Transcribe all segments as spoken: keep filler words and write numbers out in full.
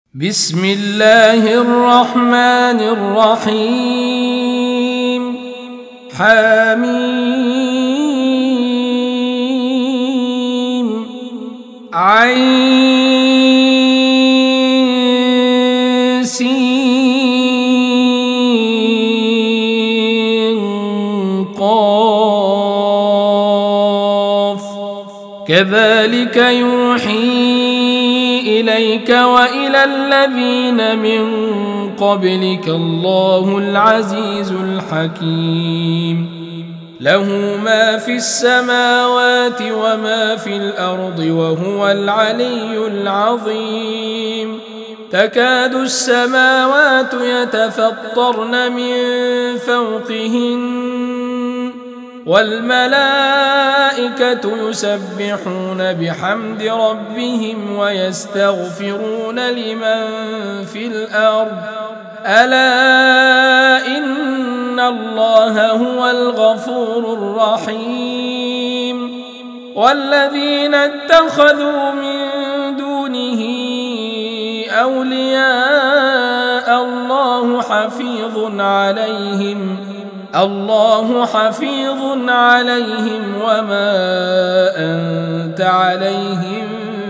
بسم الله الرحمن الرحيم حميم عين سين قاف كذلك يوحي إليك وإلى الذين من قبلك الله العزيز الحكيم له ما في السماوات وما في الأرض وهو العلي العظيم تكاد السماوات يتفطرن من فوقهن والملائكة يسبحون بحمد ربهم ويستغفرون لمن في الأرض ألا إن الله هو الغفور الرحيم والذين اتخذوا من دونه أولياء الله حفيظ عليهم الله حفيظ عليهم وما أنت عليهم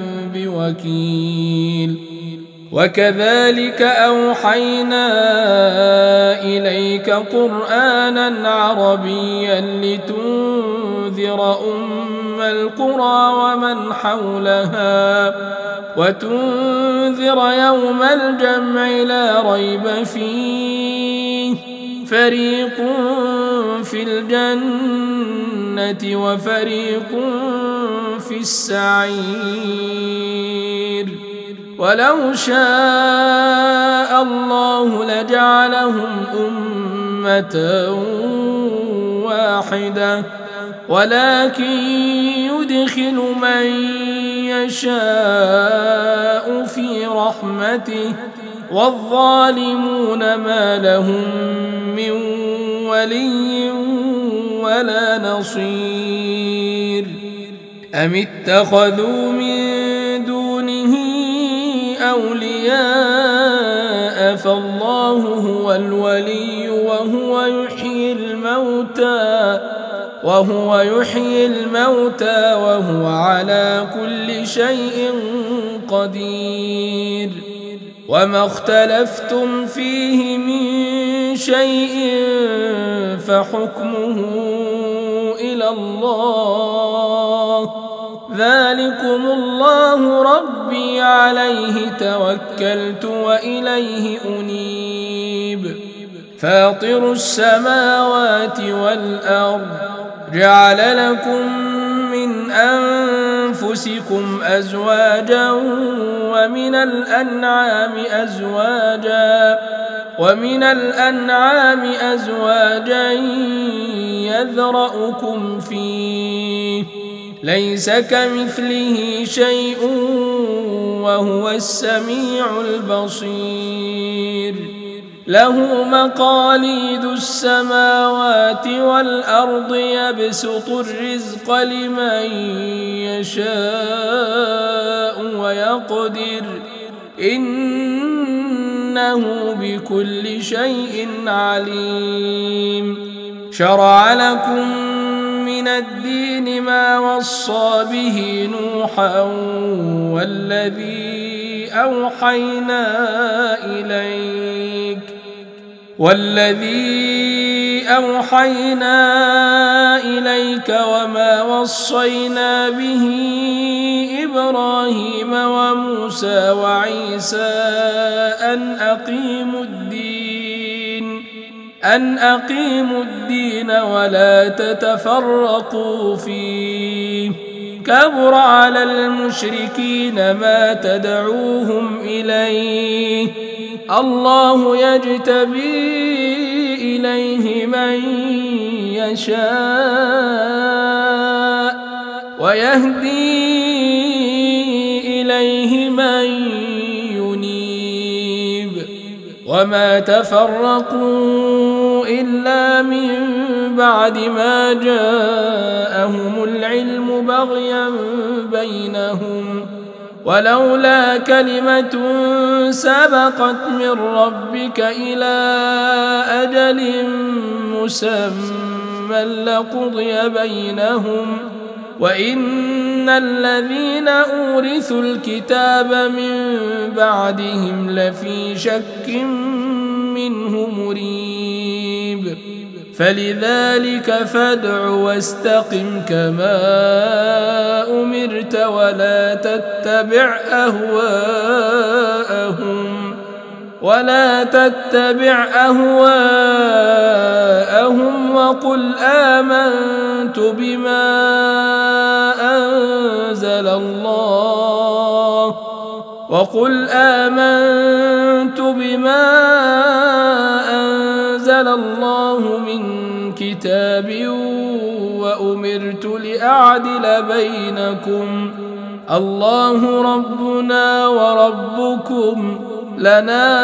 بوكيل وكذلك أوحينا إليك قرآنا عربيا لتنذر أم القرى ومن حولها وتنذر يوم الجمع لا ريب فيه فريق في الجنة وفريق في السعير ولو شاء الله لجعلهم أمة واحدة ولكن يدخل من يشاء في رحمته والظالمون ما لهم من ولي ولا نصير أم اتخذوا من دونه أولياء فالله هو الولي وهو يحيي الموتى وهو يحيي الموتى وهو على كل شيء قدير وما اختلفتم فيه من شيء فحكمه إلى الله ذلكم الله ربي عليه توكلت وإليه أنيب فاطر السماوات والأرض جعل لكم من أنفسكم أزواجا ومن الأنعام أزواجا ومن الأنعام أزواجا يذرأكم فيه ليس كمثله شيء وهو السميع البصير له مقاليد السماوات والأرض يبسط الرزق لمن يشاء ويقدر إنه بكل شيء عليم شرع لكم من الدين ما وصى به نوحا والذي أوحينا إليك والذي أوحينا إليك وما وصينا به إبراهيم وموسى وعيسى أن أقيموا الدين أن أقيموا الدين ولا تتفرقوا فيه كبر على المشركين ما تدعوهم إليه الله يجتبي إليه من يشاء ويهدي إليه من ينيب وما تفرقوا إلا من بعد ما جاءهم العلم بغيا بينهم ولولا كلمة سبقت من ربك إلى أجل مسمى لقضي بينهم وإن الذين أورثوا الكتاب من بعدهم لفي شك منه مريب فلذلك فادع واستقم كما أمرت ولا تتبع أهواءهم ولا تتبع أهواءهم وقل آمنت بما أنزل الله وقل آمنت بما أنزل الله من كتاب وأمرت لأعدل بينكم الله ربنا وربكم لنا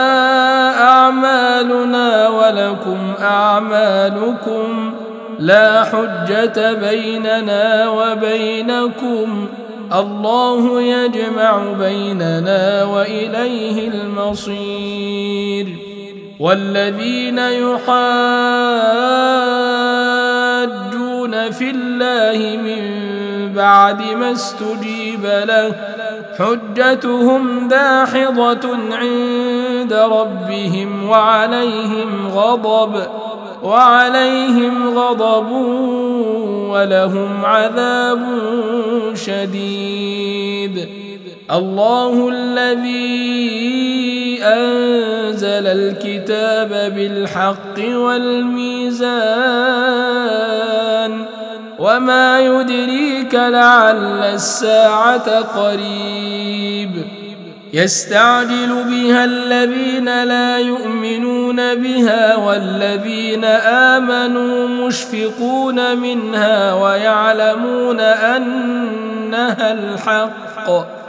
أعمالنا ولكم أعمالكم لا حجة بيننا وبينكم الله يجمع بيننا وإليه المصير والذين يحاجون في الله من بعد ما استجيب له حجتهم داحضة عند ربهم وعليهم غضب وعليهم غضب ولهم عذاب شديد الله الذي أنزل الكتاب بالحق والميزان وما يدريك لعل الساعة قريب يستعجل بها الذين لا يؤمنون بها والذين آمنوا مشفقون منها ويعلمون أنها الحق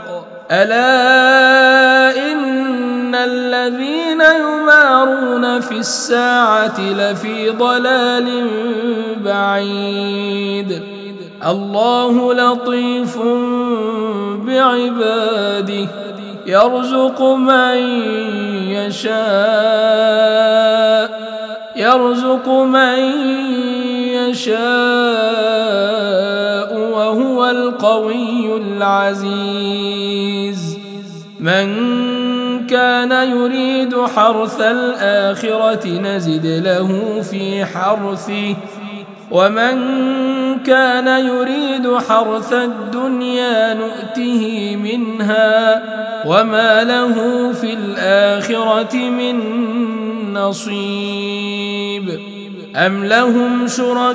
ألا إن الذين يمارون في الساعة لفي ضلال بعيد الله لطيف بعباده يرزق من يشاء يرزق من يشاء وهو القوي العزيز من كان يريد حرث الآخرة نزد له في حرثه ومن كان يريد حرث الدنيا نؤته منها وما له في الآخرة من نصيب أم لهم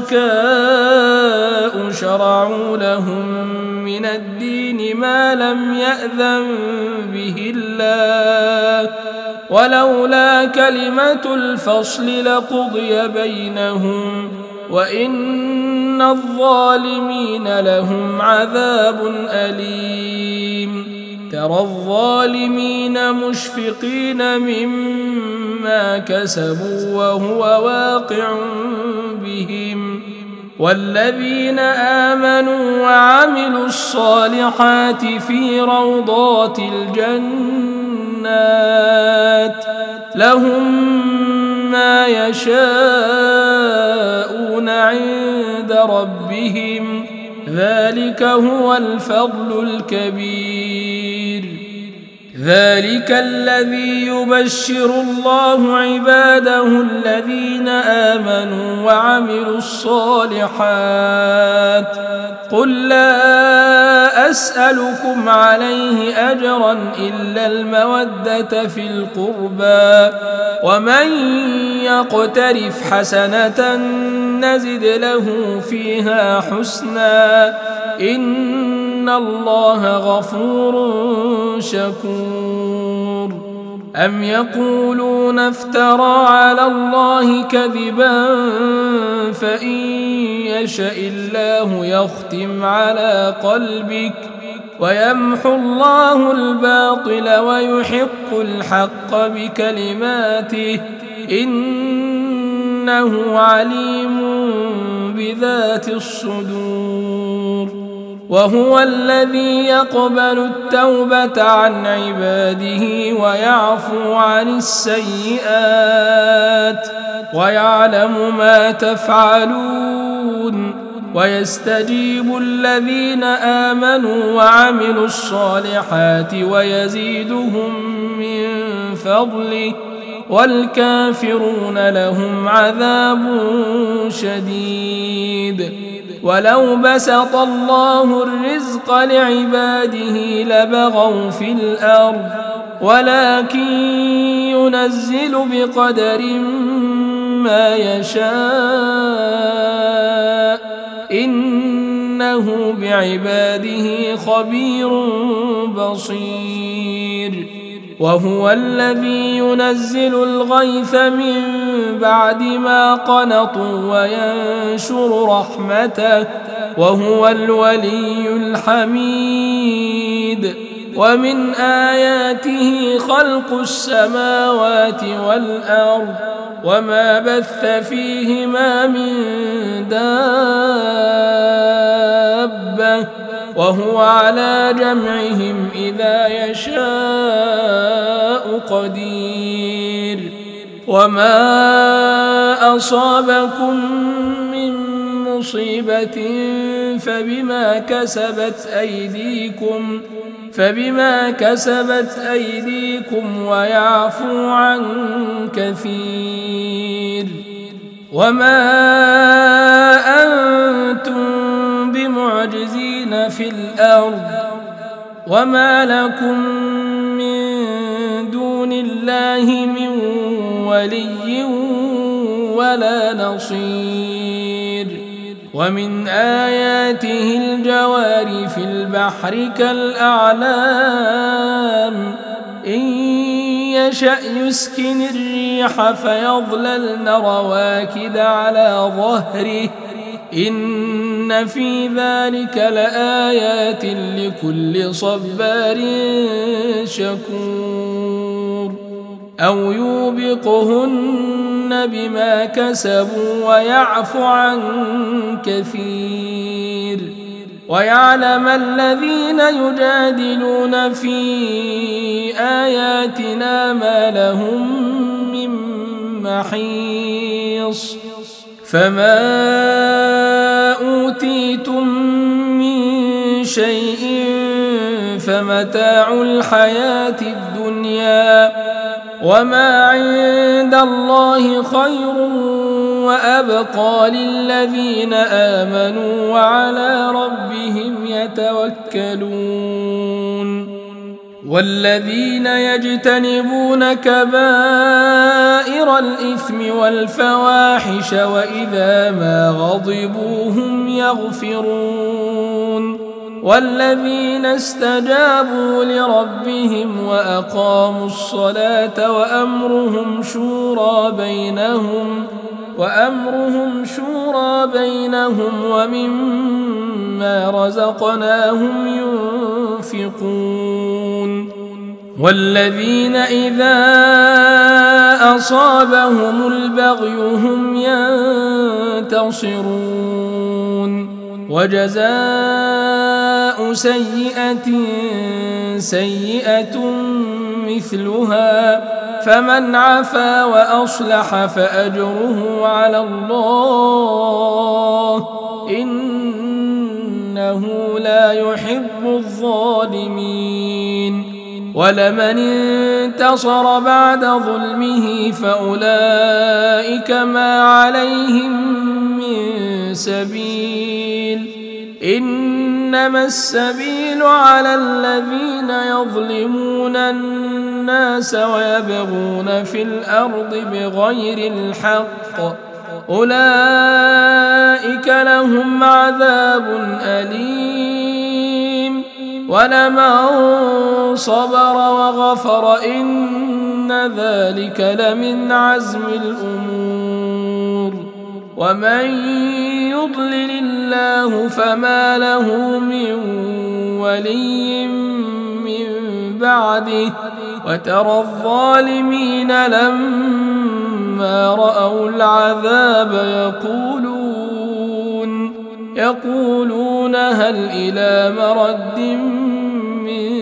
شركاء شرعوا لهم من الدين ما لم يأذن به الله ولولا كلمة الفصل لقضي بينهم وإن الظالمين لهم عذاب أليم ترى الظالمين مشفقين مما كسبوا وهو واقع بهم والذين آمنوا وعملوا الصالحات في روضات الجنات لهم ما يشاءون عند ربهم ذلك هو الفضل الكبير ذلك الذي يبشر الله عباده الذين آمنوا وعملوا الصالحات قل لا أسألكم عليه أجرا إلا المودة في القربى ومن يقترف حسنة نزد له فيها حسنا إن الله غفور شكور أم يقولون افترى على الله كذبا فإن يشأ الله يختم على قلبك ويمحو الله الباطل ويحق الحق بكلماته إنه عليم بذات الصدور وهو الذي يقبل التوبة عن عباده ويعفو عن السيئات ويعلم ما تفعلون ويستجيب الذين آمنوا وعملوا الصالحات ويزيدهم من فضله والكافرون لهم عذاب شديد. ولو بسط الله الرزق لعباده لبغوا في الأرض ولكن ينزل بقدر ما يشاء إنه بعباده خبير بصير. وهو الذي ينزل الغيث من بعد ما قنطوا وينشر رحمته وهو الولي الحميد. ومن آياته خلق السماوات والأرض وما بث فيهما من دابة وهو على جمعهم إذا يشاء قدير. وما أصابكم من مصيبة فبما كسبت أيديكم فبما كسبت أيديكم ويعفو عن كثير. وما أنتم بمعجزين في الأرض وما لكم من دون الله من ولي ولا نصير. ومن آياته الجوار في البحر كالأعلام إن يشأ يسكن الريح فيظللن رواكد على ظهره إن في ذلك لآيات لكل صبار شكور. أو يوبقهن بما كسبوا ويعفو عن كثير. ويعلم الذين يجادلون في آياتنا ما لهم من محيص. فما أوتيتم من شيء فمتاع الحياة الدنيا وما عند الله خير وأبقى للذين آمنوا وعلى ربهم يتوكلون. والذين يجتنبون كبائر الإثم والفواحش وإذا ما غضبوا هم يغفرون. والذين استجابوا لربهم وأقاموا الصلاة وأمرهم شورى بينهم وأمرهم شورى بينهم ومما رزقناهم ينفقون. والذين إذا أصابهم البغي هم ينتصرون. وجزاء سيئة سيئة مثلها فمن عفا وأصلح فأجره على الله إنه لا يحب الظالمين. ولمن انتصر بعد ظلمه فأولئك ما عليهم من سبيل إنما السبيل على الذين يظلمون الناس ويبغون في الأرض بغير الحق أولئك لهم عذاب أليم. ولمن صبر وغفر إن ذلك لمن عزم الأمور. ومن يضلل الله فما له من ولي من بعده وترى الظالمين لما رأوا العذاب يقولون يقولون هل إلى مرد من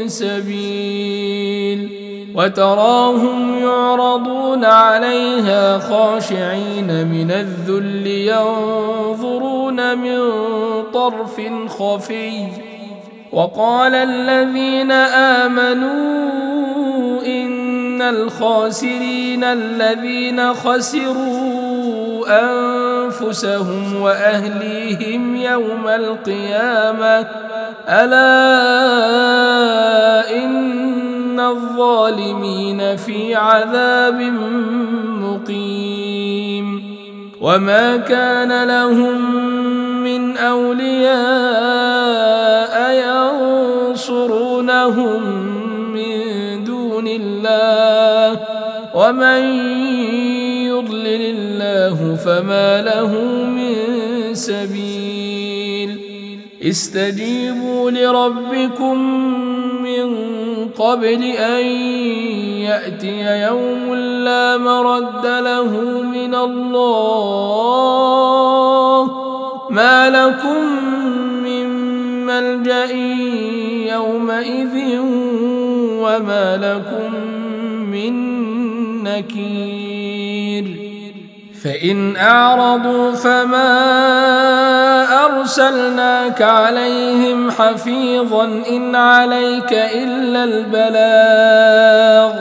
سبيل وتراهم يعرضون عليها خاشعين من الذل ينظرون من طرف خفي وقال الذين آمنوا إن الخاسرين الذين خسروا أنفسهم وأهليهم يوم القيامة ألا إن الظالمين في عذاب مقيم وما كان لهم من أولياء ينصرونهم من دون الله ومن يضلل الله فما له من سبيل استجيبوا لربكم من قبل أن يأتي يوم لا مرد له من الله ما لكم من ملجأ يومئذ وما لكم من نكير فإن أعرضوا فما أرسلناك عليهم حفيظا إن عليك إلا البلاغ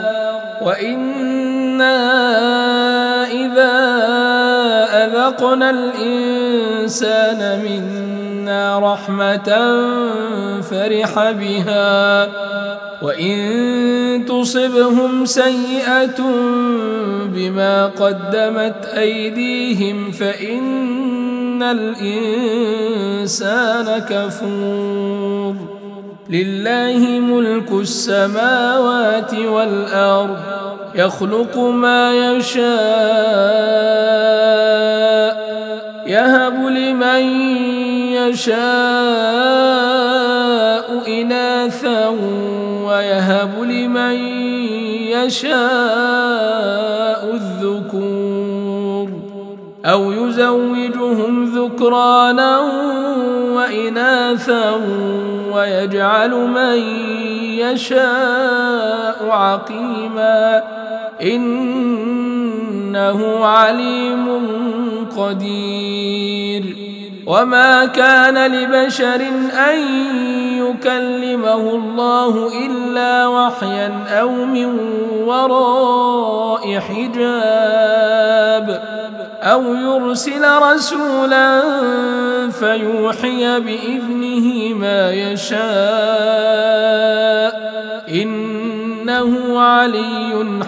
وإنا إذا أذقنا الإنسان منا رحمة فرح بها وإن تصبهم سيئة بما قدمت أيديهم فإن الإنسان كفور لله ملك السماوات والأرض يخلق ما يشاء يهب لمن يشاء إناثا ويهب لمن يشاء الذكور أو يزوجهم ذكرانا وإناثا ويجعل من يشاء عقيما إنه عليم قدير وما كان لبشر أن يكلمه الله إلا وحيا أو من وراء حجاب أو يرسل رسولا فيوحي بإذنه ما يشاء إنه علي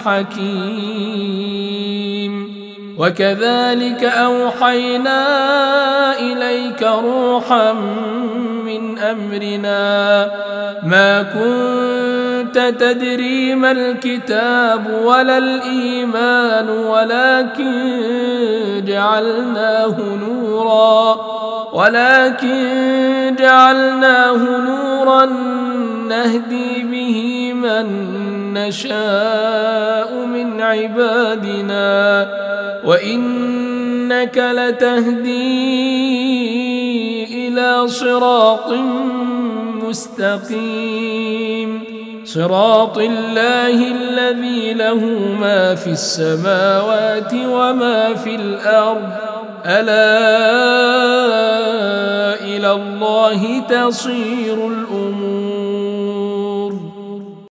حكيم وكذلك أوحينا إليك روحا من أمرنا ما كنت تدري ما الكتاب ولا الإيمان ولكن جعلناه نورا ولكن جعلناه نورا نهدي به من نشاء من عبادنا وإنك لتهدي إلى صراط مستقيم صراط الله الذي له ما في السماوات وما في الأرض ألا إلى الله تصير